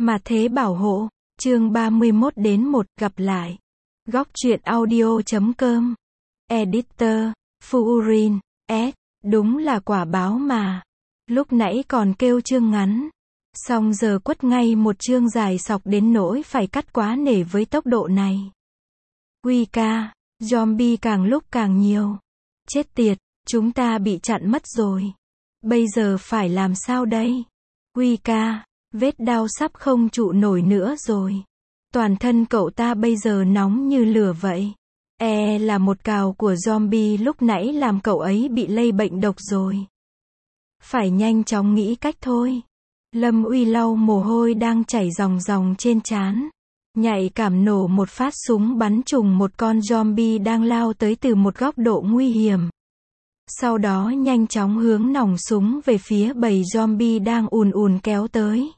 Mà thế bảo hộ, chương 31 đến 1, gặp lại. Góc truyện audio.com. Editor, Fuurin, S. Đúng là quả báo mà. Lúc nãy còn kêu chương ngắn. Xong giờ quất ngay một chương dài sọc đến nỗi phải cắt quá nể với tốc độ này. Quy ca, zombie càng lúc càng nhiều. Chết tiệt, chúng ta bị chặn mất rồi. Bây giờ phải làm sao đây? Quy ca, vết đau sắp không trụ nổi nữa rồi. Toàn thân cậu ta bây giờ nóng như lửa vậy. Là một cào của zombie lúc nãy làm cậu ấy bị lây bệnh độc rồi. Phải nhanh chóng nghĩ cách thôi. Lâm Uy lau mồ hôi đang chảy ròng ròng trên trán. Nhạy cảm nổ một phát súng bắn trùng một con zombie đang lao tới từ một góc độ nguy hiểm. Sau đó nhanh chóng hướng nòng súng về phía bầy zombie đang ùn ùn kéo tới.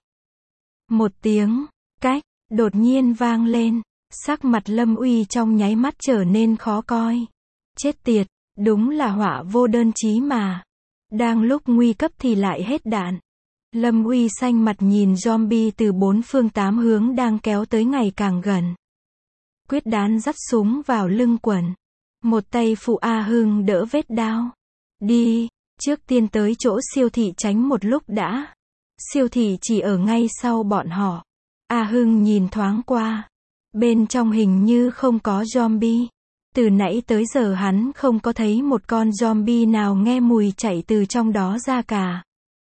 Một tiếng cách đột nhiên vang lên, sắc mặt Lâm Uy trong nháy mắt trở nên khó coi. Chết tiệt, đúng là họa vô đơn chí mà. Đang lúc nguy cấp thì lại hết đạn. Lâm Uy xanh mặt nhìn zombie từ bốn phương tám hướng đang kéo tới ngày càng gần. Quyết đoán dắt súng vào lưng quần. Một tay phụ A Hưng đỡ vết đao. Đi, trước tiên tới chỗ siêu thị tránh một lúc đã. Siêu thị chỉ ở ngay sau bọn họ. A Hưng nhìn thoáng qua. Bên trong hình như không có zombie. Từ nãy tới giờ hắn không có thấy một con zombie nào nghe mùi chạy từ trong đó ra cả.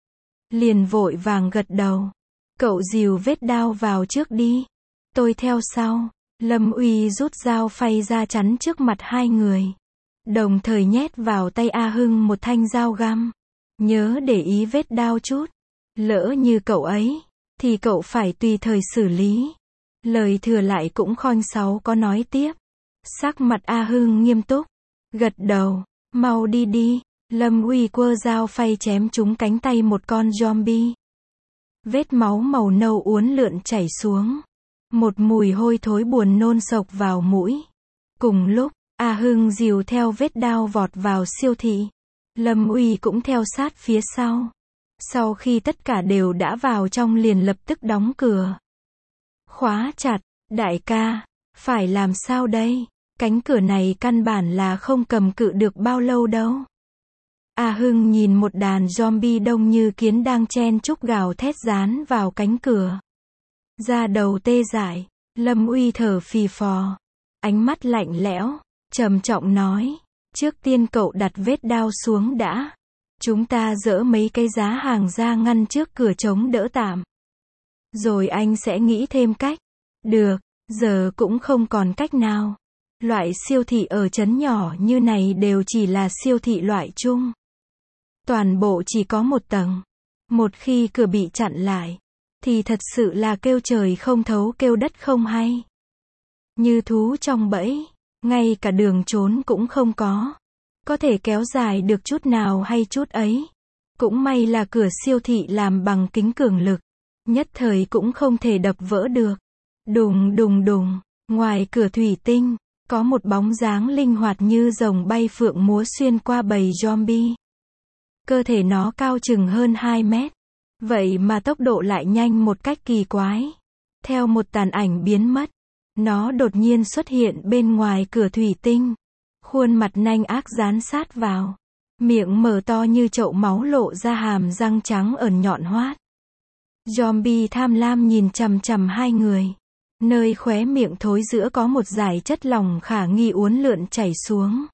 Liền vội vàng gật đầu. Cậu dìu vết đao vào trước đi. Tôi theo sau. Lâm Uy rút dao phay ra chắn trước mặt hai người. Đồng thời nhét vào tay A Hưng một thanh dao găm. Nhớ để ý vết đao chút. Lỡ như cậu ấy, thì cậu phải tùy thời xử lý. Lời thừa lại cũng khoanh sáu có nói tiếp. Sắc mặt A Hưng nghiêm túc. Gật đầu, mau đi đi. Lâm Uy quơ dao phay chém trúng cánh tay một con zombie. Vết máu màu nâu uốn lượn chảy xuống. Một mùi hôi thối buồn nôn sộc vào mũi. Cùng lúc, A Hưng dìu theo vết đao vọt vào siêu thị. Lâm Uy cũng theo sát phía sau. Sau khi tất cả đều đã vào trong liền lập tức đóng cửa. Khóa chặt, đại ca, phải làm sao đây? Cánh cửa này căn bản là không cầm cự được bao lâu đâu. A Hưng nhìn một đàn zombie đông như kiến đang chen chúc gào thét dán vào cánh cửa. Da đầu tê dại, Lâm Uy thở phì phò. Ánh mắt lạnh lẽo, trầm trọng nói. Trước tiên cậu đặt vết đao xuống đã. Chúng ta dỡ mấy cái giá hàng ra ngăn trước cửa chống đỡ tạm. Rồi anh sẽ nghĩ thêm cách. Được, giờ cũng không còn cách nào. Loại siêu thị ở trấn nhỏ như này đều chỉ là siêu thị loại chung. Toàn bộ chỉ có một tầng. Một khi cửa bị chặn lại, thì thật sự là kêu trời không thấu kêu đất không hay. Như thú trong bẫy, ngay cả đường trốn cũng không có. Có thể kéo dài được chút nào hay chút ấy. Cũng may là cửa siêu thị làm bằng kính cường lực. Nhất thời cũng không thể đập vỡ được. Đùng đùng đùng, ngoài cửa thủy tinh, có một bóng dáng linh hoạt như rồng bay phượng múa xuyên qua bầy zombie. Cơ thể nó cao chừng hơn 2 mét. Vậy mà tốc độ lại nhanh một cách kỳ quái. Theo một tàn ảnh biến mất, nó đột nhiên xuất hiện bên ngoài cửa thủy tinh. Khuôn mặt nanh ác dán sát vào. Miệng mở to như chậu máu lộ ra hàm răng trắng ẩn nhọn hoắt. Zombie tham lam nhìn chằm chằm hai người. Nơi khóe miệng thối giữa có một dải chất lỏng khả nghi uốn lượn chảy xuống.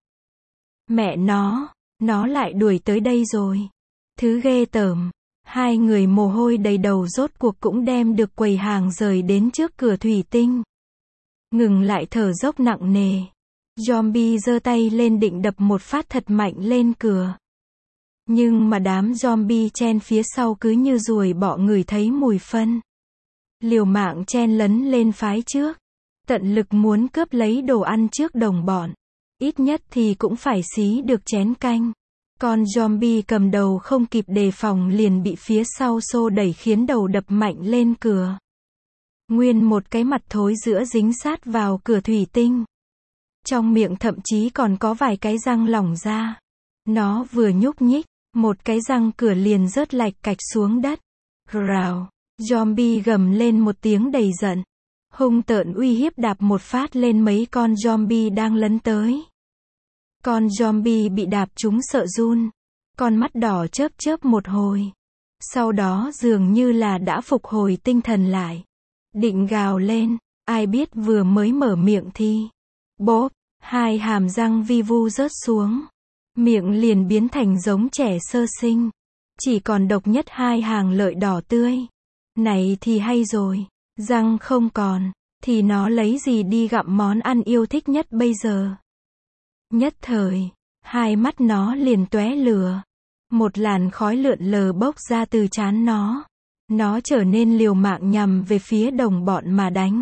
Mẹ nó lại đuổi tới đây rồi. Thứ ghê tởm. Hai người mồ hôi đầy đầu rốt cuộc cũng đem được quầy hàng rời đến trước cửa thủy tinh. Ngừng lại thở dốc nặng nề. Zombie giơ tay lên định đập một phát thật mạnh lên cửa. Nhưng mà đám zombie chen phía sau cứ như ruồi bọ ngửi thấy mùi phân. Liều mạng chen lấn lên phái trước. Tận lực muốn cướp lấy đồ ăn trước đồng bọn. Ít nhất thì cũng phải xí được chén canh. Con zombie cầm đầu không kịp đề phòng liền bị phía sau xô đẩy khiến đầu đập mạnh lên cửa. Nguyên một cái mặt thối giữa dính sát vào cửa thủy tinh. Trong miệng thậm chí còn có vài cái răng lỏng ra. Nó vừa nhúc nhích, một cái răng cửa liền rớt lạch cạch xuống đất. Rào, Zombie gầm lên một tiếng đầy giận. Hung tợn uy hiếp đạp một phát lên mấy con zombie đang lấn tới. Con zombie bị đạp trúng sợ run. Con mắt đỏ chớp chớp một hồi. Sau đó dường như là đã phục hồi tinh thần lại. Định gào lên, ai biết vừa mới mở miệng thì bốp, hai hàm răng vi vu rớt xuống. Miệng liền biến thành giống trẻ sơ sinh. Chỉ còn độc nhất hai hàng lợi đỏ tươi. Này thì hay rồi, răng không còn, thì nó lấy gì đi gặm món ăn yêu thích nhất bây giờ. Nhất thời, hai mắt nó liền tóe lửa. Một làn khói lượn lờ bốc ra từ trán nó. Nó trở nên liều mạng nhằm về phía đồng bọn mà đánh.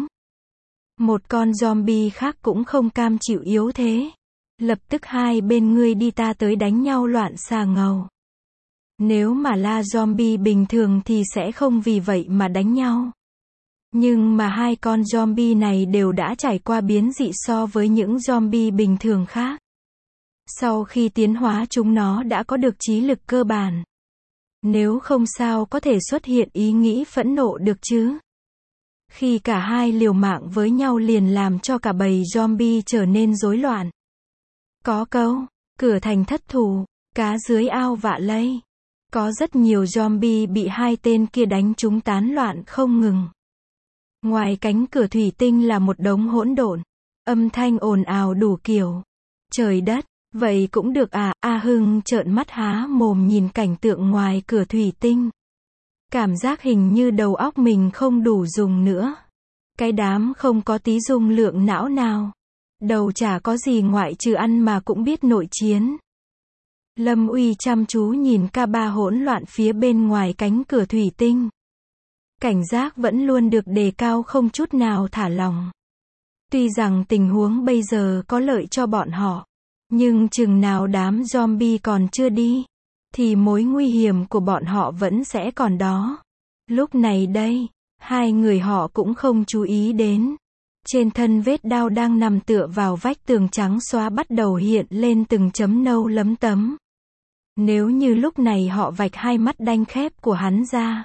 Một con zombie khác cũng không cam chịu yếu thế. Lập tức hai bên ngươi đi ta tới đánh nhau loạn xà ngầu. Nếu mà là zombie bình thường thì sẽ không vì vậy mà đánh nhau. Nhưng mà hai con zombie này đều đã trải qua biến dị so với những zombie bình thường khác. Sau khi tiến hóa chúng nó đã có được trí lực cơ bản. Nếu không sao có thể xuất hiện ý nghĩ phẫn nộ được chứ. Khi cả hai liều mạng với nhau liền làm cho cả bầy zombie trở nên rối loạn. Có câu, cửa thành thất thủ, cá dưới ao vạ lây. Có rất nhiều zombie bị hai tên kia đánh trúng tán loạn không ngừng. Ngoài cánh cửa thủy tinh là một đống hỗn độn. Âm thanh ồn ào đủ kiểu. Trời đất, vậy cũng được à? A Hưng trợn mắt há mồm nhìn cảnh tượng ngoài cửa thủy tinh. Cảm giác hình như đầu óc mình không đủ dùng nữa. Cái đám không có tí dung lượng não nào. Đầu chả có gì ngoại trừ ăn mà cũng biết nội chiến. Lâm Uy chăm chú nhìn K3 hỗn loạn phía bên ngoài cánh cửa thủy tinh. Cảnh giác vẫn luôn được đề cao không chút nào thả lỏng. Tuy rằng tình huống bây giờ có lợi cho bọn họ, nhưng chừng nào đám zombie còn chưa đi, thì mối nguy hiểm của bọn họ vẫn sẽ còn đó. Lúc này đây, hai người họ cũng không chú ý đến. Trên thân vết đao đang nằm tựa vào vách tường trắng xóa bắt đầu hiện lên từng chấm nâu lấm tấm. Nếu như lúc này họ vạch hai mắt đanh khép của hắn ra,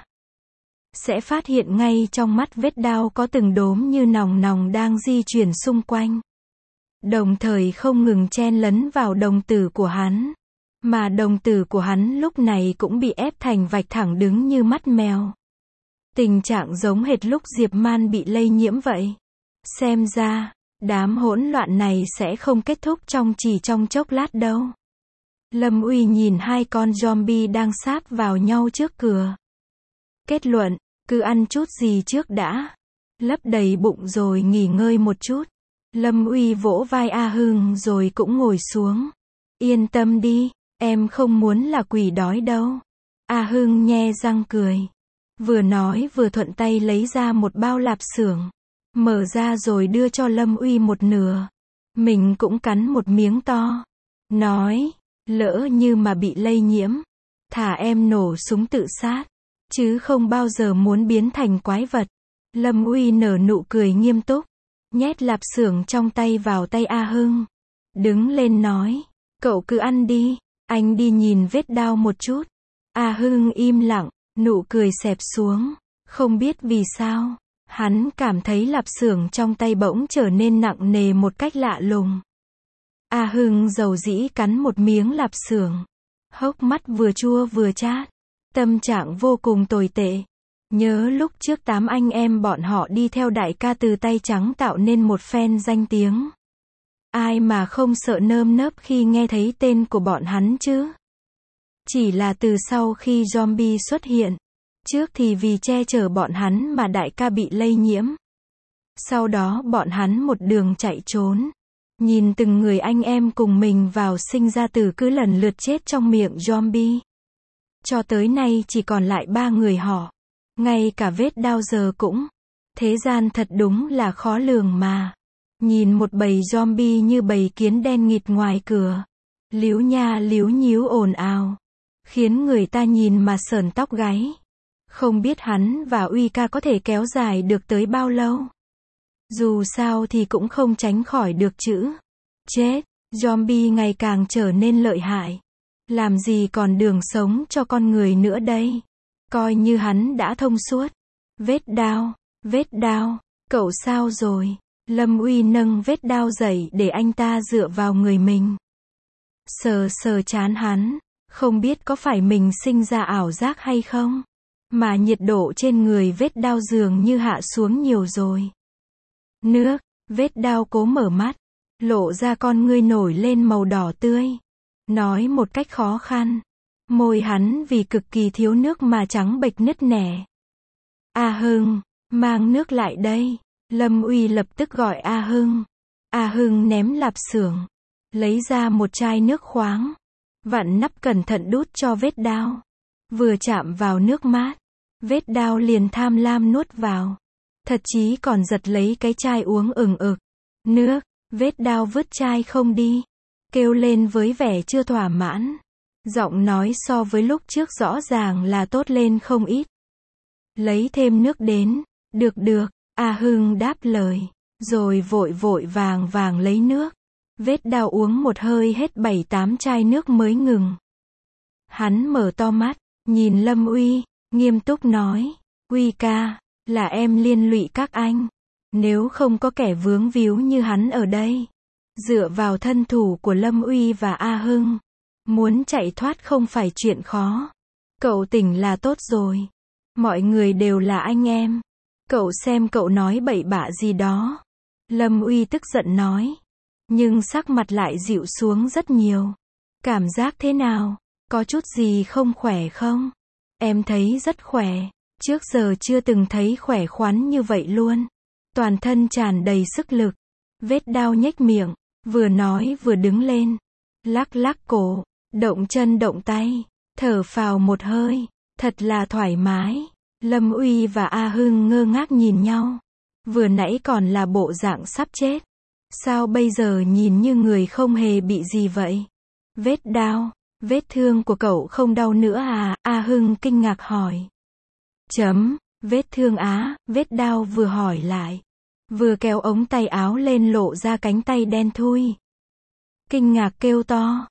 sẽ phát hiện ngay trong mắt vết đao có từng đốm như nòng nòng đang di chuyển xung quanh. Đồng thời không ngừng chen lấn vào đồng tử của hắn. Mà đồng tử của hắn lúc này cũng bị ép thành vạch thẳng đứng như mắt mèo. Tình trạng giống hệt lúc Diệp Man bị lây nhiễm vậy. Xem ra, đám hỗn loạn này sẽ không kết thúc chỉ trong chốc lát đâu. Lâm Uy nhìn hai con zombie đang sáp vào nhau trước cửa. Kết luận, cứ ăn chút gì trước đã. Lấp đầy bụng rồi nghỉ ngơi một chút. Lâm Uy vỗ vai A Hưng rồi cũng ngồi xuống. Yên tâm đi, em không muốn là quỷ đói đâu. A Hưng nhe răng cười. Vừa nói vừa thuận tay lấy ra một bao lạp xưởng. Mở ra rồi đưa cho Lâm Uy một nửa. Mình cũng cắn một miếng to. Nói, lỡ như mà bị lây nhiễm, thả em nổ súng tự sát. Chứ không bao giờ muốn biến thành quái vật. Lâm Uy nở nụ cười nghiêm túc. Nhét lạp xưởng trong tay vào tay A Hưng. Đứng lên nói, cậu cứ ăn đi, anh đi nhìn vết đao một chút. A Hưng im lặng, nụ cười xẹp xuống. Không biết vì sao, hắn cảm thấy lạp xưởng trong tay bỗng trở nên nặng nề một cách lạ lùng. A Hưng dầu dĩ cắn một miếng lạp xưởng. Hốc mắt vừa chua vừa chát. Tâm trạng vô cùng tồi tệ. Nhớ lúc trước 8 anh em bọn họ đi theo đại ca từ tay trắng tạo nên một phen danh tiếng. Ai mà không sợ nơm nớp khi nghe thấy tên của bọn hắn chứ? Chỉ là từ sau khi zombie xuất hiện. Trước thì vì che chở bọn hắn mà đại ca bị lây nhiễm. Sau đó bọn hắn một đường chạy trốn. Nhìn từng người anh em cùng mình vào sinh ra tử cứ lần lượt chết trong miệng zombie. Cho tới nay chỉ còn lại 3 người họ. Ngay cả vết đao giờ cũng. Thế gian thật đúng là khó lường mà. Nhìn một bầy zombie như bầy kiến đen nghịt ngoài cửa. Líu nha líu nhíu ồn ào. Khiến người ta nhìn mà sởn tóc gáy. Không biết hắn và Uy ca có thể kéo dài được tới bao lâu. Dù sao thì cũng không tránh khỏi được chữ chết. Zombie ngày càng trở nên lợi hại. Làm gì còn đường sống cho con người nữa đây. Coi như hắn đã thông suốt. Vết đao, cậu sao rồi? Lâm Uy nâng vết đao dậy để anh ta dựa vào người mình. Sờ sờ trán hắn, không biết có phải mình sinh ra ảo giác hay không? Mà nhiệt độ trên người vết đao dường như hạ xuống nhiều rồi. Nước, vết đao cố mở mắt, lộ ra con ngươi nổi lên màu đỏ tươi. Nói một cách khó khăn. Môi hắn vì cực kỳ thiếu nước mà trắng bệch nứt nẻ. A Hưng, mang nước lại đây. Lâm Uy lập tức gọi A Hưng. A Hưng ném lạp xưởng, lấy ra một chai nước khoáng, vặn nắp cẩn thận đút cho vết đao. Vừa chạm vào nước mát, vết đao liền tham lam nuốt vào. Thật chí còn giật lấy cái chai uống ừng ực. Nước, vết đao vứt chai không đi. Kêu lên với vẻ chưa thỏa mãn. Giọng nói so với lúc trước rõ ràng là tốt lên không ít. Lấy thêm nước đến. Được. A Hưng đáp lời. Rồi vội vàng lấy nước. Vết đao uống một hơi hết 7-8 chai nước mới ngừng. Hắn mở to mắt, nhìn Lâm Uy, nghiêm túc nói. Uy ca, là em liên lụy các anh. Nếu không có kẻ vướng víu như hắn ở đây. Dựa vào thân thủ của Lâm Uy và A Hưng, muốn chạy thoát không phải chuyện khó. Cậu tỉnh là tốt rồi. Mọi người đều là anh em. Cậu xem cậu nói bậy bạ gì đó. Lâm Uy tức giận nói. Nhưng sắc mặt lại dịu xuống rất nhiều. Cảm giác thế nào? Có chút gì không khỏe không? Em thấy rất khỏe. Trước giờ chưa từng thấy khỏe khoắn như vậy luôn. Toàn thân tràn đầy sức lực. Vết đao nhếch miệng, vừa nói vừa đứng lên. Lắc cổ, động chân động tay, thở phào một hơi. Thật là thoải mái. Lâm Uy và A Hưng ngơ ngác nhìn nhau. Vừa nãy còn là bộ dạng sắp chết. Sao bây giờ nhìn như người không hề bị gì vậy? Vết đao, vết thương của cậu không đau nữa à? A Hưng kinh ngạc hỏi. Vết thương á? Vết đao vừa hỏi lại, vừa kéo ống tay áo lên lộ ra cánh tay đen thui. Kinh ngạc kêu to.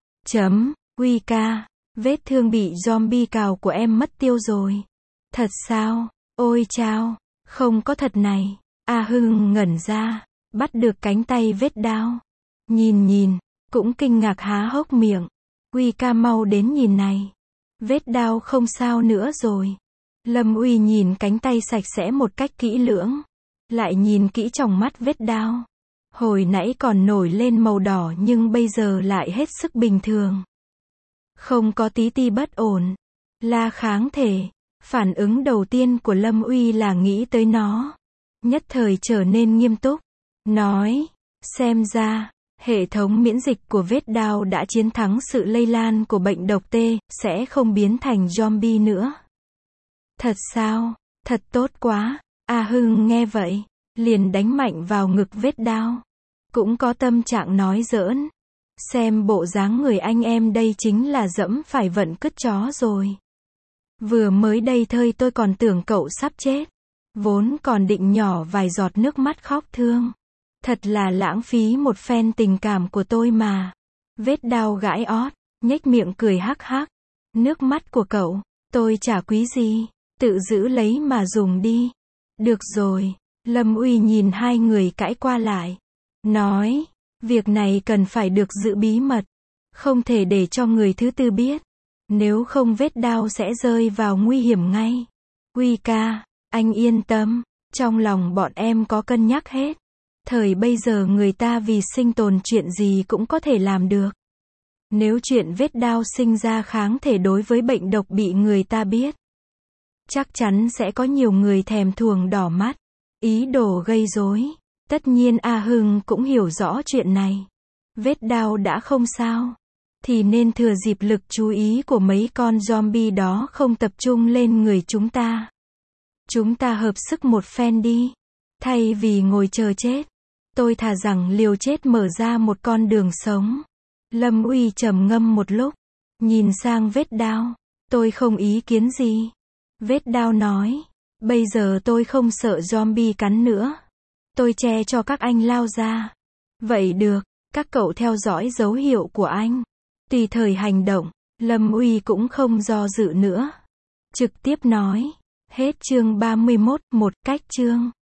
Uy ca, vết thương bị zombie cào của em mất tiêu rồi. Thật sao? Ôi chao, không có thật này. A Hưng ngẩn ra, bắt được cánh tay vết đao. Nhìn, cũng kinh ngạc há hốc miệng. Uy ca mau đến nhìn này. Vết đao không sao nữa rồi. Lâm Uy nhìn cánh tay sạch sẽ một cách kỹ lưỡng. Lại nhìn kỹ trong mắt vết đao. Hồi nãy còn nổi lên màu đỏ nhưng bây giờ lại hết sức bình thường. Không có tí ti bất ổn. Là kháng thể. Phản ứng đầu tiên của Lâm Uy là nghĩ tới nó. Nhất thời trở nên nghiêm túc. Nói, xem ra, hệ thống miễn dịch của vết đao đã chiến thắng sự lây lan của bệnh độc T, sẽ không biến thành zombie nữa. Thật sao? Thật tốt quá. A Hưng nghe vậy, liền đánh mạnh vào ngực vết đao. Cũng có tâm trạng nói giỡn. Xem bộ dáng người anh em đây chính là dẫm phải vận cứt chó rồi. Vừa mới đây thôi tôi còn tưởng cậu sắp chết. Vốn còn định nhỏ vài giọt nước mắt khóc thương. Thật là lãng phí một phen tình cảm của tôi mà. Vết đao gãi ót, nhếch miệng cười hắc hắc. Nước mắt của cậu, tôi chả quý gì. Tự giữ lấy mà dùng đi. Được rồi. Lâm Uy nhìn hai người cãi qua lại. Nói, việc này cần phải được giữ bí mật. Không thể để cho người thứ tư biết. Nếu không vết đao sẽ rơi vào nguy hiểm ngay. Uy ca, anh yên tâm. Trong lòng bọn em có cân nhắc hết. Thời bây giờ người ta vì sinh tồn chuyện gì cũng có thể làm được. Nếu chuyện vết đao sinh ra kháng thể đối với bệnh độc bị người ta biết, chắc chắn sẽ có nhiều người thèm thuồng đỏ mắt, ý đồ gây rối. Tất nhiên A Hưng cũng hiểu rõ chuyện này. Vết đao đã không sao, thì nên thừa dịp lực chú ý của mấy con zombie đó không tập trung lên người chúng ta. Chúng ta hợp sức một phen đi. Thay vì ngồi chờ chết, tôi thà rằng liều chết mở ra một con đường sống. Lâm Uy trầm ngâm một lúc, nhìn sang vết đao. Tôi không ý kiến gì. Vết đao nói, bây giờ tôi không sợ zombie cắn nữa. Tôi che cho các anh lao ra. Vậy được, các cậu theo dõi dấu hiệu của anh. Tùy thời hành động. Lâm Uy cũng không do dự nữa. Trực tiếp nói, Hết chương 31, một cách chương.